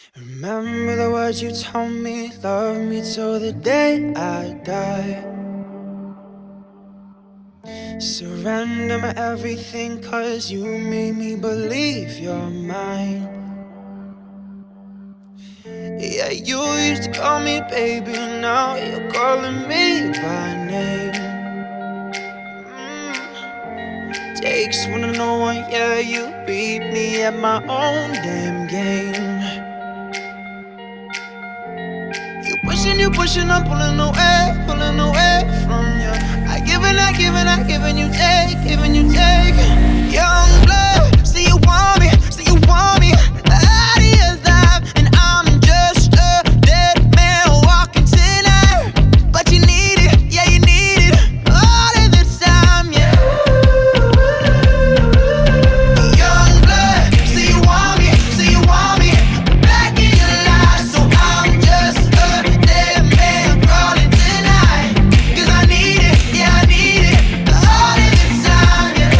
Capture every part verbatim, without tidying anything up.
Remember the words you told me, love me till the day I die. Surrender my everything, cause you made me believe you're mine. Yeah, you used to call me baby, now you're calling me by name. mm. Takes one to know one, yeah, you beat me at my own damn game. You pushing, you pushing, I'm pulling away, pulling away from you. I give and I give and I give and you take, giving you take. Young blood, see you want me, see you want me out of your life, and I'm just a dead man walking tonight. But you need it, yeah you need it, all of the time, yeah. Young blood, see you want me, see you want me back in your life, so I'm just a dead man crawling tonight. Cause I need it, yeah I need it, all of the time, yeah.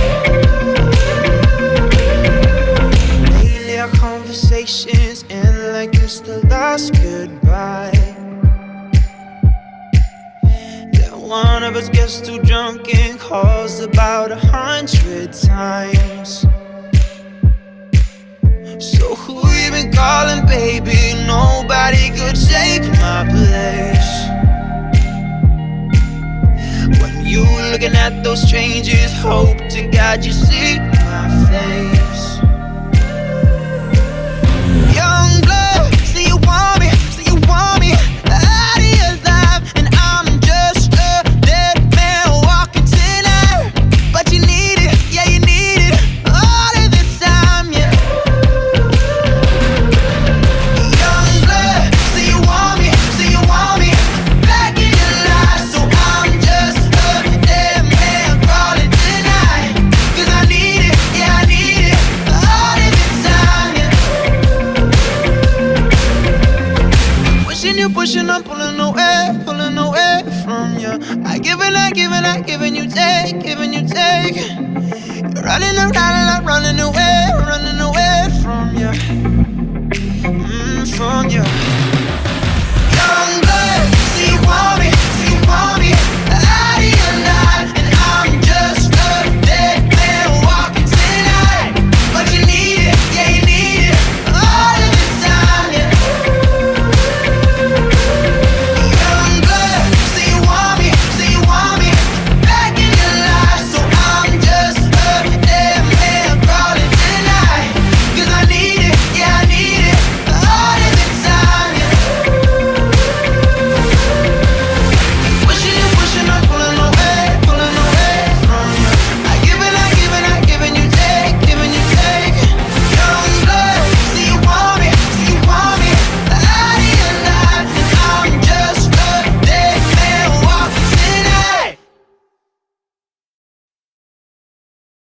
Lately our conversations end like it's the last goodbye. Then one of us gets too drunk and calls about a hundred times. So who you been calling, baby? Nobody could take my place. When you looking at those strangers, hope to God you see my face. Young blood, see you want me, see you want me out of your life, and I'm just a dead man walking tonight. But you need it, yeah you need it, all of the time, yeah. Young blood, see you want me, see you want me back in your life, so I'm just a dead man crawling tonight. Cause I need it, yeah I need it, all of the time, yeah. Pushing you, pushing, I'm pulling away, pulling away from you. I give and I give and I give and you take, giving you take. You're running around and I'm running away, running away from you.